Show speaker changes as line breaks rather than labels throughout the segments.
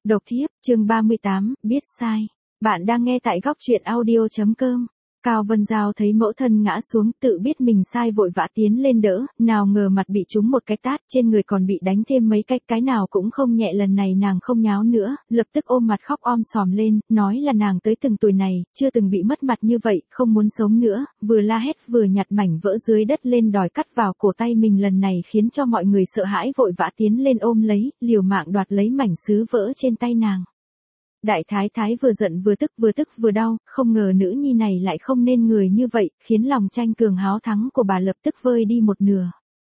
Độc thiếp, chương 38, biết sai. Bạn đang nghe tại góc truyện audio.com. Cao Vân Giao thấy mẫu thân ngã xuống, tự biết mình sai vội vã tiến lên đỡ, nào ngờ mặt bị trúng một cái tát, trên người còn bị đánh thêm mấy cái nào cũng không nhẹ. Lần này nàng không nháo nữa, lập tức ôm mặt khóc om sòm lên, nói là nàng tới từng tuổi này, chưa từng bị mất mặt như vậy, không muốn sống nữa, vừa la hét vừa nhặt mảnh vỡ dưới đất lên đòi cắt vào cổ tay mình. Lần này khiến cho mọi người sợ hãi, vội vã tiến lên ôm lấy, liều mạng đoạt lấy mảnh sứ vỡ trên tay nàng. Đại thái thái vừa giận vừa tức vừa đau, không ngờ nữ nhi này lại không nên người như vậy, khiến lòng tranh cường háo thắng của bà lập tức vơi đi một nửa.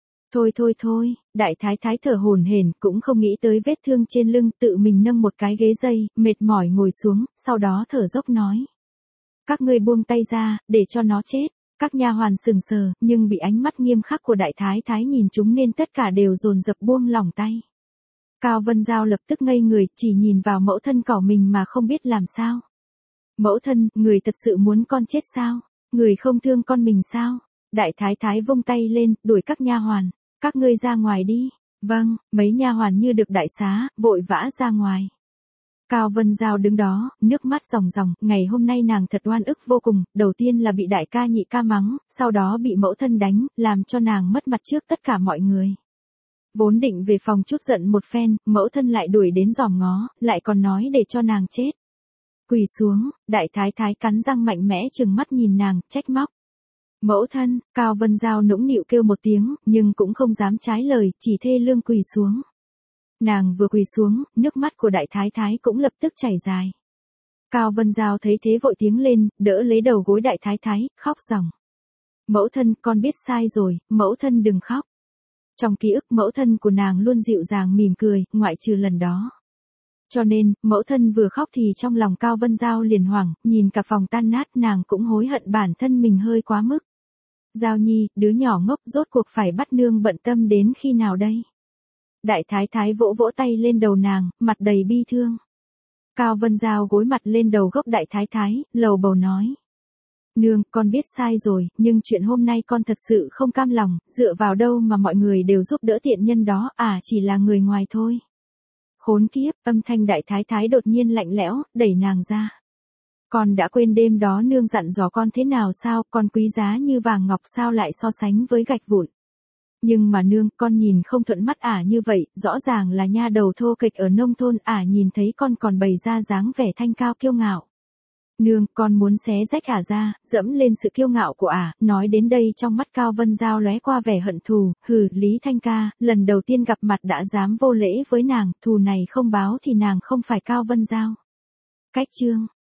Thôi, đại thái thái thở hổn hển, cũng không nghĩ tới vết thương trên lưng, tự mình nâng một cái ghế dây, mệt mỏi ngồi xuống, sau đó thở dốc nói. Các ngươi buông tay ra, để cho nó chết. Các nha hoàn sừng sờ, nhưng bị ánh mắt nghiêm khắc của đại thái thái nhìn chúng nên tất cả đều dồn dập buông lỏng tay. Cao Vân Giao lập tức ngây người, chỉ nhìn vào mẫu thân cỏ mình mà không biết làm sao. Mẫu thân, người thật sự muốn con chết sao? Người không thương con mình sao? Đại thái thái vung tay lên, đuổi các nha hoàn. Các ngươi ra ngoài đi. Vâng, mấy nha hoàn như được đại xá, vội vã ra ngoài. Cao Vân Giao đứng đó, nước mắt ròng ròng, ngày hôm nay nàng thật oan ức vô cùng, đầu tiên là bị đại ca nhị ca mắng, sau đó bị mẫu thân đánh, làm cho nàng mất mặt trước tất cả mọi người. Vốn định về phòng chút giận một phen, mẫu thân lại đuổi đến giòm ngó, lại còn nói để cho nàng chết. Quỳ xuống, đại thái thái cắn răng mạnh mẽ trừng mắt nhìn nàng, trách móc. Mẫu thân, Cao Vân Giao nũng nịu kêu một tiếng, nhưng cũng không dám trái lời, chỉ thê lương quỳ xuống. Nàng vừa quỳ xuống, nước mắt của đại thái thái cũng lập tức chảy dài. Cao Vân Giao thấy thế vội tiếng lên, đỡ lấy đầu gối đại thái thái, khóc ròng. Mẫu thân, con biết sai rồi, mẫu thân đừng khóc. Trong ký ức mẫu thân của nàng luôn dịu dàng mỉm cười, ngoại trừ lần đó. Cho nên, mẫu thân vừa khóc thì trong lòng Cao Vân Giao liền hoảng, nhìn cả phòng tan nát, nàng cũng hối hận bản thân mình hơi quá mức. Giao Nhi, đứa nhỏ ngốc, rốt cuộc phải bắt nương bận tâm đến khi nào đây? Đại thái thái vỗ vỗ tay lên đầu nàng, mặt đầy bi thương. Cao Vân Giao gối mặt lên đầu gốc đại thái thái, lầu bầu nói. Nương, con biết sai rồi, nhưng chuyện hôm nay con thật sự không cam lòng, dựa vào đâu mà mọi người đều giúp đỡ tiện nhân đó, chỉ là người ngoài thôi. Khốn kiếp, âm thanh đại thái thái đột nhiên lạnh lẽo, đẩy nàng ra. Con đã quên đêm đó nương dặn dò con thế nào sao, con quý giá như vàng ngọc sao lại so sánh với gạch vụn. Nhưng mà nương, con nhìn không thuận mắt như vậy, rõ ràng là nha đầu thô kệch ở nông thôn, nhìn thấy con còn bày ra dáng vẻ thanh cao kiêu ngạo. Nương, con muốn xé rách ra, dẫm lên sự kiêu ngạo của nói đến đây trong mắt Cao Vân Giao lóe qua vẻ hận thù, Lý Thanh ca, lần đầu tiên gặp mặt đã dám vô lễ với nàng, thù này không báo thì nàng không phải Cao Vân Giao. Cách chương.